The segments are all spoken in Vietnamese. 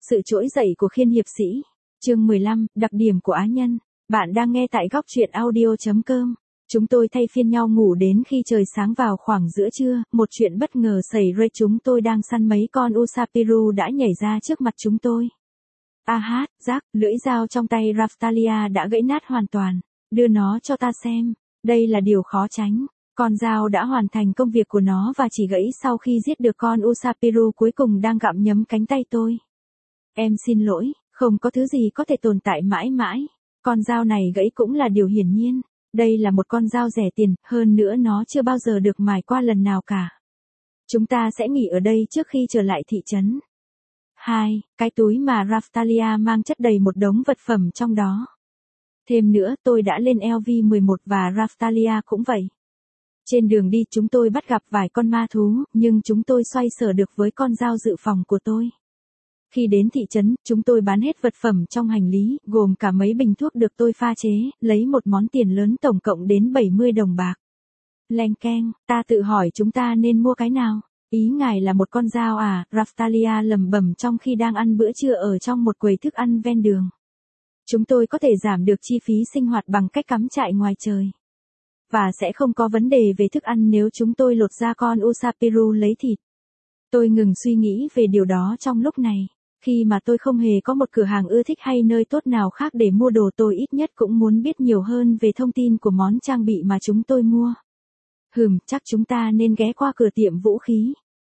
Sự trỗi dậy của khiên hiệp sĩ. Chương 15, đặc điểm của á nhân. Bạn đang nghe tại góc truyện audio.com. Chúng tôi thay phiên nhau ngủ đến khi trời sáng vào khoảng giữa trưa, một chuyện bất ngờ xảy ra. Chúng tôi đang săn mấy con Usapiru đã nhảy ra trước mặt chúng tôi. Jack, lưỡi dao trong tay Raftalia đã gãy nát hoàn toàn. Đưa nó cho ta xem. Đây là điều khó tránh. Con dao đã hoàn thành công việc của nó và chỉ gãy sau khi giết được con Usapiru cuối cùng đang gặm nhấm cánh tay tôi. Em xin lỗi, không có thứ gì có thể tồn tại mãi mãi. Con dao này gãy cũng là điều hiển nhiên. Đây là một con dao rẻ tiền, hơn nữa nó chưa bao giờ được mài qua lần nào cả. Chúng ta sẽ nghỉ ở đây trước khi trở lại thị trấn. 2. Cái túi mà Raftalia mang chất đầy một đống vật phẩm trong đó. Thêm nữa, tôi đã lên LV11 và Raftalia cũng vậy. Trên đường đi chúng tôi bắt gặp vài con ma thú, nhưng chúng tôi xoay sở được với con dao dự phòng của tôi. Khi đến thị trấn, chúng tôi bán hết vật phẩm trong hành lý, gồm cả mấy bình thuốc được tôi pha chế, lấy một món tiền lớn tổng cộng đến 70 đồng bạc. Leng keng, ta tự hỏi chúng ta nên mua cái nào? Ý ngài là một con dao à? Raftalia lẩm bẩm trong khi đang ăn bữa trưa ở trong một quầy thức ăn ven đường. Chúng tôi có thể giảm được chi phí sinh hoạt bằng cách cắm trại ngoài trời. Và sẽ không có vấn đề về thức ăn nếu chúng tôi lột ra con Usapiru lấy thịt. Tôi ngừng suy nghĩ về điều đó trong lúc này. Khi mà tôi không hề có một cửa hàng ưa thích hay nơi tốt nào khác để mua đồ, tôi ít nhất cũng muốn biết nhiều hơn về thông tin của món trang bị mà chúng tôi mua. Chắc chúng ta nên ghé qua cửa tiệm vũ khí.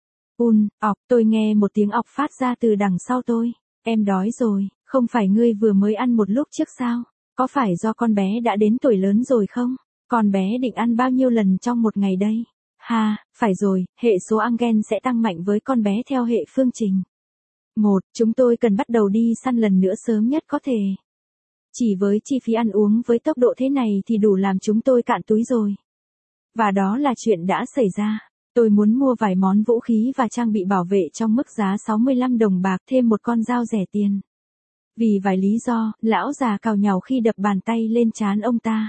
Tôi nghe một tiếng ọc phát ra từ đằng sau tôi. Em đói rồi, không phải ngươi vừa mới ăn một lúc trước sao? Có phải do con bé đã đến tuổi lớn rồi không? Con bé định ăn bao nhiêu lần trong một ngày đây? Phải rồi, hệ số Angen sẽ tăng mạnh với con bé theo hệ phương trình. Chúng tôi cần bắt đầu đi săn lần nữa sớm nhất có thể. Chỉ với chi phí ăn uống với tốc độ thế này thì đủ làm chúng tôi cạn túi rồi. Và đó là chuyện đã xảy ra. Tôi muốn mua vài món vũ khí và trang bị bảo vệ trong mức giá 65 đồng bạc, thêm một con dao rẻ tiền. Vì vài lý do, lão già cào nhàu khi đập bàn tay lên trán ông ta.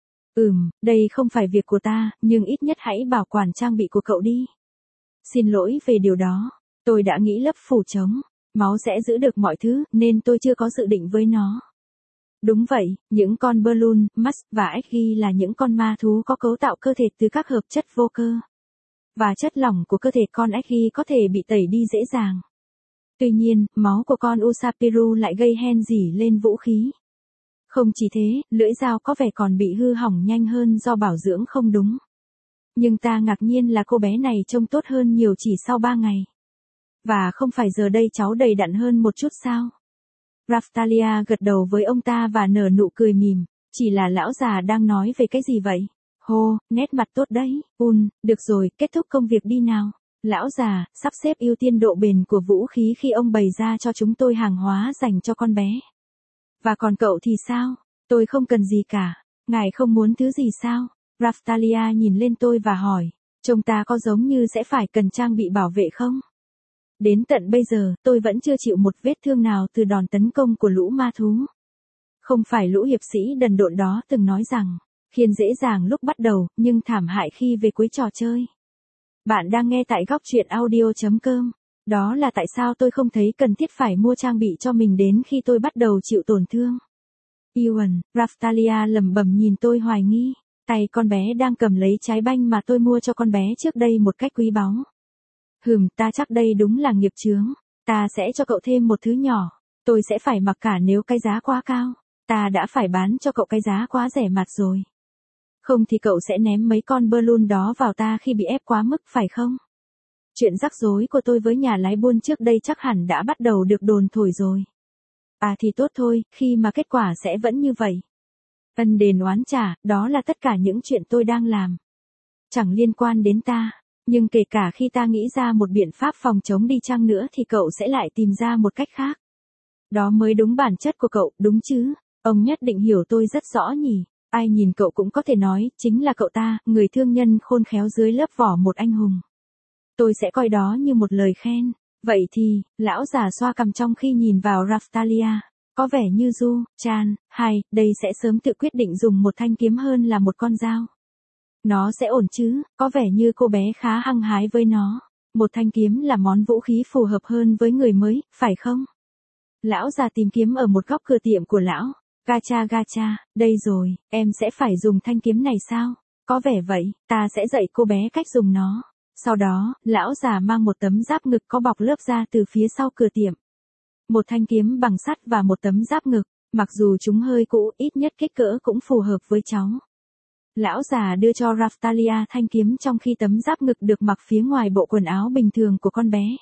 Đây không phải việc của ta, nhưng ít nhất hãy bảo quản trang bị của cậu đi. Xin lỗi về điều đó. Tôi đã nghĩ lấp phủ trống. Máu sẽ giữ được mọi thứ, nên tôi chưa có dự định với nó. Đúng vậy, những con Balloon, Musk và Eggy là những con ma thú có cấu tạo cơ thể từ các hợp chất vô cơ. Và chất lỏng của cơ thể con Eggy có thể bị tẩy đi dễ dàng. Tuy nhiên, máu của con Usapiru lại gây hen rỉ lên vũ khí. Không chỉ thế, lưỡi dao có vẻ còn bị hư hỏng nhanh hơn do bảo dưỡng không đúng. Nhưng ta ngạc nhiên là cô bé này trông tốt hơn nhiều chỉ sau 3 ngày. Và không phải giờ đây cháu đầy đặn hơn một chút sao? Raftalia gật đầu với ông ta và nở nụ cười mỉm. Chỉ là lão già đang nói về cái gì vậy? Nét mặt tốt đấy. Được rồi, kết thúc công việc đi nào. Lão già, sắp xếp ưu tiên độ bền của vũ khí khi ông bày ra cho chúng tôi hàng hóa dành cho con bé. Và còn cậu thì sao? Tôi không cần gì cả. Ngài không muốn thứ gì sao? Raftalia nhìn lên tôi và hỏi. Trông ta có giống như sẽ phải cần trang bị bảo vệ không? Đến tận bây giờ, tôi vẫn chưa chịu một vết thương nào từ đòn tấn công của lũ ma thú. Không phải lũ hiệp sĩ đần độn đó từng nói rằng, khiên dễ dàng lúc bắt đầu, nhưng thảm hại khi về cuối trò chơi. Bạn đang nghe tại góc truyện audio.com. Đó là tại sao tôi không thấy cần thiết phải mua trang bị cho mình đến khi tôi bắt đầu chịu tổn thương. Raftalia lẩm bẩm nhìn tôi hoài nghi. Tay con bé đang cầm lấy trái banh mà tôi mua cho con bé trước đây một cách quý báu. Ta chắc đây đúng là nghiệp chướng. Ta sẽ cho cậu thêm một thứ nhỏ. Tôi sẽ phải mặc cả nếu cái giá quá cao. Ta đã phải bán cho cậu cái giá quá rẻ mạt rồi. Không thì cậu sẽ ném mấy con Balloon đó vào ta khi bị ép quá mức phải không? Chuyện rắc rối của tôi với nhà lái buôn trước đây chắc hẳn đã bắt đầu được đồn thổi rồi. Thì tốt thôi, khi mà kết quả sẽ vẫn như vậy. Ân đền oán trả, đó là tất cả những chuyện tôi đang làm. Chẳng liên quan đến ta. Nhưng kể cả khi ta nghĩ ra một biện pháp phòng chống đi chăng nữa thì cậu sẽ lại tìm ra một cách khác. Đó mới đúng bản chất của cậu, đúng chứ? Ông nhất định hiểu tôi rất rõ nhỉ? Ai nhìn cậu cũng có thể nói, chính là cậu ta, người thương nhân khôn khéo dưới lớp vỏ một anh hùng. Tôi sẽ coi đó như một lời khen. Vậy thì, lão già xoa cằm trong khi nhìn vào Raftalia. Có vẻ như Chan, đây sẽ sớm tự quyết định dùng một thanh kiếm hơn là một con dao. Nó sẽ ổn chứ, có vẻ như cô bé khá hăng hái với nó. Một thanh kiếm là món vũ khí phù hợp hơn với người mới, phải không? Lão già tìm kiếm ở một góc cửa tiệm của lão. Gacha gacha, đây rồi, em sẽ phải dùng thanh kiếm này sao? Có vẻ vậy, ta sẽ dạy cô bé cách dùng nó. Sau đó, lão già mang một tấm giáp ngực có bọc lớp da từ phía sau cửa tiệm. Một thanh kiếm bằng sắt và một tấm giáp ngực, mặc dù chúng hơi cũ, ít nhất kích cỡ cũng phù hợp với cháu. Lão già đưa cho Raftalia thanh kiếm trong khi tấm giáp ngực được mặc phía ngoài bộ quần áo bình thường của con bé.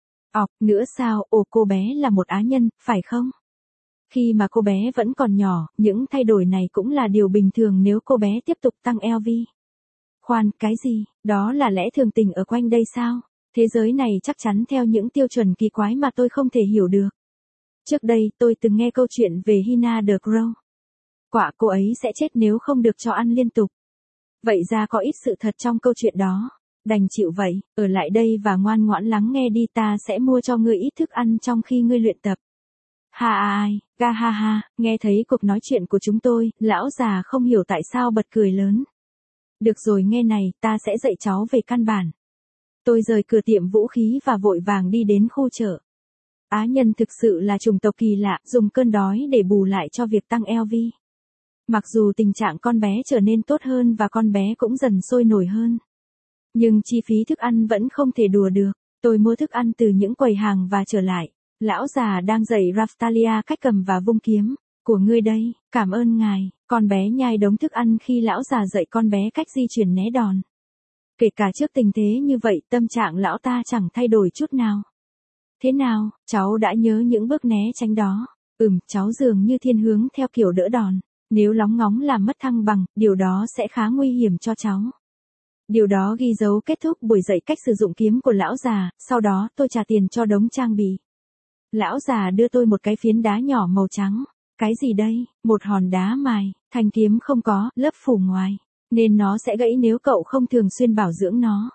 Nữa sao, cô bé là một á nhân, phải không? Khi mà cô bé vẫn còn nhỏ, những thay đổi này cũng là điều bình thường nếu cô bé tiếp tục tăng LV. Khoan, cái gì? Đó là lẽ thường tình ở quanh đây sao? Thế giới này chắc chắn theo những tiêu chuẩn kỳ quái mà tôi không thể hiểu được. Trước đây, tôi từng nghe câu chuyện về Hina the Crow. Quả cô ấy sẽ chết nếu không được cho ăn liên tục. Vậy ra có ít sự thật trong câu chuyện đó. Đành chịu vậy, ở lại đây và ngoan ngoãn lắng nghe đi, ta sẽ mua cho ngươi ít thức ăn trong khi ngươi luyện tập. Ha ai, ga ha ha, nghe thấy cuộc nói chuyện của chúng tôi, lão già không hiểu tại sao bật cười lớn. Được rồi, nghe này, ta sẽ dạy cháu về căn bản. Tôi rời cửa tiệm vũ khí và vội vàng đi đến khu chợ. Á nhân thực sự là chủng tộc kỳ lạ, dùng cơn đói để bù lại cho việc tăng LV. Mặc dù tình trạng con bé trở nên tốt hơn và con bé cũng dần sôi nổi hơn. Nhưng chi phí thức ăn vẫn không thể đùa được. Tôi mua thức ăn từ những quầy hàng và trở lại. Lão già đang dạy Raftalia cách cầm và vung kiếm. Của ngươi đây, cảm ơn ngài. Con bé nhai đống thức ăn khi lão già dạy con bé cách di chuyển né đòn. Kể cả trước tình thế như vậy, tâm trạng lão ta chẳng thay đổi chút nào. Thế nào, cháu đã nhớ những bước né tránh đó? Cháu dường như thiên hướng theo kiểu đỡ đòn. Nếu lóng ngóng làm mất thăng bằng, điều đó sẽ khá nguy hiểm cho cháu. Điều đó ghi dấu kết thúc buổi dạy cách sử dụng kiếm của lão già, sau đó tôi trả tiền cho đống trang bị. Lão già đưa tôi một cái phiến đá nhỏ màu trắng. Cái gì đây? Một hòn đá mài, thanh kiếm không có lớp phủ ngoài, nên nó sẽ gãy nếu cậu không thường xuyên bảo dưỡng nó.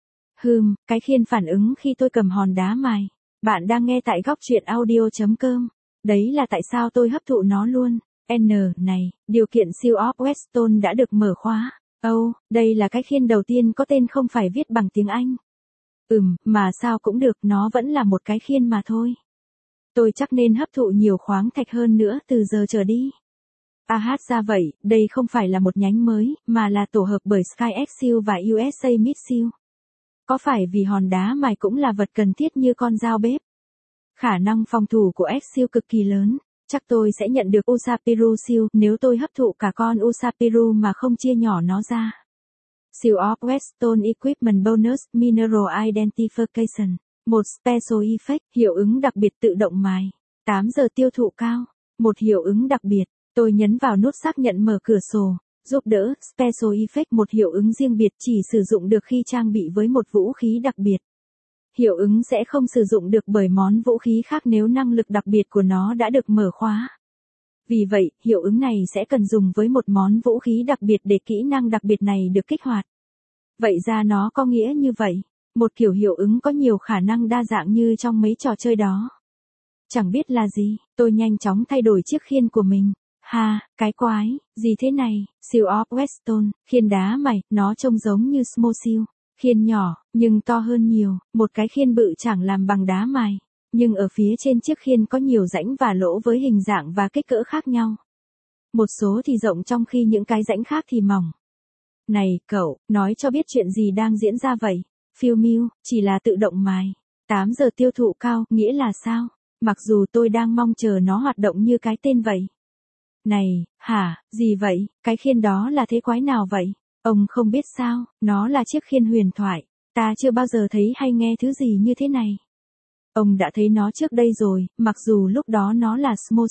Cái khiên phản ứng khi tôi cầm hòn đá mài. Bạn đang nghe tại góc truyện audio.com. Đấy là tại sao tôi hấp thụ nó luôn. Này, điều kiện siêu of Weston đã được mở khóa. Đây là cái khiên đầu tiên có tên không phải viết bằng tiếng Anh. Mà sao cũng được, nó vẫn là một cái khiên mà thôi. Tôi chắc nên hấp thụ nhiều khoáng thạch hơn nữa từ giờ trở đi. Ra vậy, đây không phải là một nhánh mới, mà là tổ hợp bởi SkyX Seal và USA Mid Seal. Có phải vì hòn đá mài cũng là vật cần thiết như con dao bếp? Khả năng phòng thủ của X Seal cực kỳ lớn. Chắc tôi sẽ nhận được Usapiru Seal nếu tôi hấp thụ cả con Usapiru mà không chia nhỏ nó ra. Seal of Weston Equipment Bonus Mineral Identification. Một Special Effect, hiệu ứng đặc biệt tự động mài. 8 giờ tiêu thụ cao. Một hiệu ứng đặc biệt. Tôi nhấn vào nút xác nhận mở cửa sổ. Giúp đỡ, Special Effect, một hiệu ứng riêng biệt chỉ sử dụng được khi trang bị với một vũ khí đặc biệt. Hiệu ứng sẽ không sử dụng được bởi món vũ khí khác nếu năng lực đặc biệt của nó đã được mở khóa. Vì vậy, hiệu ứng này sẽ cần dùng với một món vũ khí đặc biệt để kỹ năng đặc biệt này được kích hoạt. Vậy ra nó có nghĩa như vậy. Một kiểu hiệu ứng có nhiều khả năng đa dạng như trong mấy trò chơi đó. Chẳng biết là gì, tôi nhanh chóng thay đổi chiếc khiên của mình. Cái quái, gì thế này? Seal of Weston, khiên đá mài, nó trông giống như Small Seal. Khiên nhỏ, nhưng to hơn nhiều, một cái khiên bự chẳng làm bằng đá mài. Nhưng ở phía trên chiếc khiên có nhiều rãnh và lỗ với hình dạng và kích cỡ khác nhau. Một số thì rộng trong khi những cái rãnh khác thì mỏng. Này, cậu, nói cho biết chuyện gì đang diễn ra vậy? Phiêu miêu, chỉ là tự động mài. 8 giờ tiêu thụ cao, nghĩa là sao? Mặc dù tôi đang mong chờ nó hoạt động như cái tên vậy. Này, gì vậy? Cái khiên đó là thế quái nào vậy? Ông không biết sao, nó là chiếc khiên huyền thoại. Ta chưa bao giờ thấy hay nghe thứ gì như thế này. Ông đã thấy nó trước đây rồi, mặc dù lúc đó nó là Small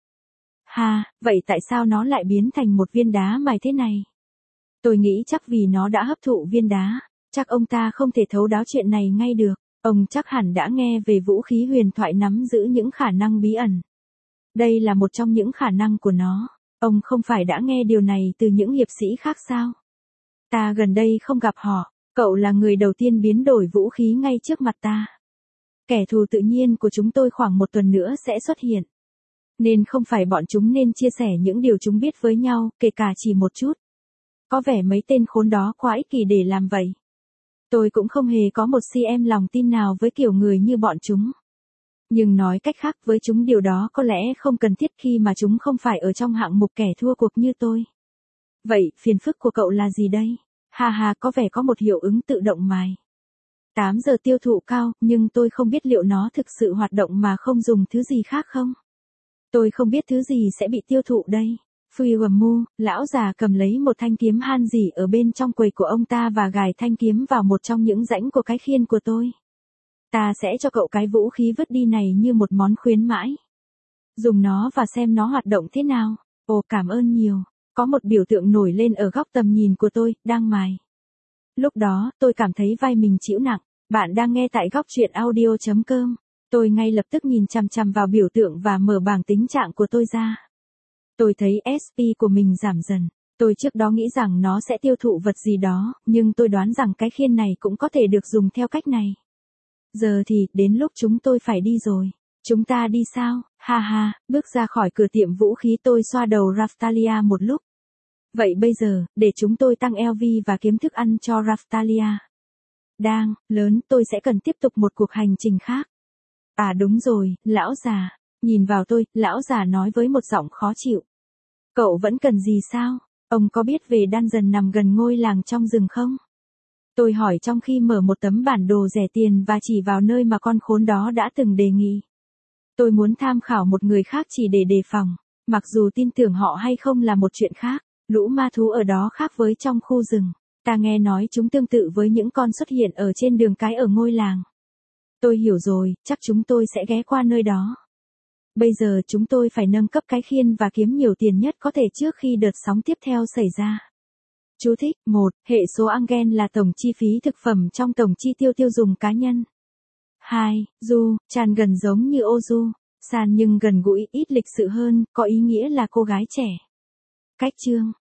Seal. Vậy tại sao nó lại biến thành một viên đá mài thế này? Tôi nghĩ chắc vì nó đã hấp thụ viên đá. Chắc ông ta không thể thấu đáo chuyện này ngay được. Ông chắc hẳn đã nghe về vũ khí huyền thoại nắm giữ những khả năng bí ẩn. Đây là một trong những khả năng của nó. Ông không phải đã nghe điều này từ những hiệp sĩ khác sao? Ta gần đây không gặp họ. Cậu là người đầu tiên biến đổi vũ khí ngay trước mặt ta. Kẻ thù tự nhiên của chúng tôi khoảng một tuần nữa sẽ xuất hiện. Nên không phải bọn chúng nên chia sẻ những điều chúng biết với nhau, kể cả chỉ một chút. Có vẻ mấy tên khốn đó quá ích kỷ để làm vậy. Tôi cũng không hề có một cm lòng tin nào với kiểu người như bọn chúng. Nhưng nói cách khác với chúng điều đó có lẽ không cần thiết khi mà chúng không phải ở trong hạng mục kẻ thua cuộc như tôi. Vậy, phiền phức của cậu là gì đây? Ha ha, có vẻ có một hiệu ứng tự động mài. 8 giờ tiêu thụ cao, nhưng tôi không biết liệu nó thực sự hoạt động mà không dùng thứ gì khác không? Tôi không biết thứ gì sẽ bị tiêu thụ đây. Fuiwamu, lão già cầm lấy một thanh kiếm han dỉ ở bên trong quầy của ông ta và gài thanh kiếm vào một trong những rãnh của cái khiên của tôi. Ta sẽ cho cậu cái vũ khí vứt đi này như một món khuyến mãi. Dùng nó và xem nó hoạt động thế nào. Ồ, cảm ơn nhiều. Có một biểu tượng nổi lên ở góc tầm nhìn của tôi, đang mài. Lúc đó, tôi cảm thấy vai mình chịu nặng. Bạn đang nghe tại góc truyện audio.com. Tôi ngay lập tức nhìn chằm chằm vào biểu tượng và mở bảng tính trạng của tôi ra. Tôi thấy SP của mình giảm dần. Tôi trước đó nghĩ rằng nó sẽ tiêu thụ vật gì đó, nhưng tôi đoán rằng cái khiên này cũng có thể được dùng theo cách này. Giờ thì, đến lúc chúng tôi phải đi rồi. Chúng ta đi sao? Ha ha, bước ra khỏi cửa tiệm vũ khí tôi xoa đầu Raftalia một lúc. Vậy bây giờ, để chúng tôi tăng LV và kiếm thức ăn cho Raftalia. Lớn, tôi sẽ cần tiếp tục một cuộc hành trình khác. À đúng rồi, lão già. Nhìn vào tôi, lão già nói với một giọng khó chịu. Cậu vẫn cần gì sao? Ông có biết về Dungeon nằm gần ngôi làng trong rừng không? Tôi hỏi trong khi mở một tấm bản đồ rẻ tiền và chỉ vào nơi mà con khốn đó đã từng đề nghị. Tôi muốn tham khảo một người khác chỉ để đề phòng, mặc dù tin tưởng họ hay không là một chuyện khác. Lũ ma thú ở đó khác với trong khu rừng. Ta nghe nói chúng tương tự với những con xuất hiện ở trên đường cái ở ngôi làng. Tôi hiểu rồi, chắc chúng tôi sẽ ghé qua nơi đó. Bây giờ chúng tôi phải nâng cấp cái khiên và kiếm nhiều tiền nhất có thể trước khi đợt sóng tiếp theo xảy ra. Chú thích: 1. Hệ số Angen là tổng chi phí thực phẩm trong tổng chi tiêu tiêu dùng cá nhân. 2. Chan gần giống như Ozu, San nhưng gần gũi, ít lịch sự hơn, có ý nghĩa là cô gái trẻ. Cách chương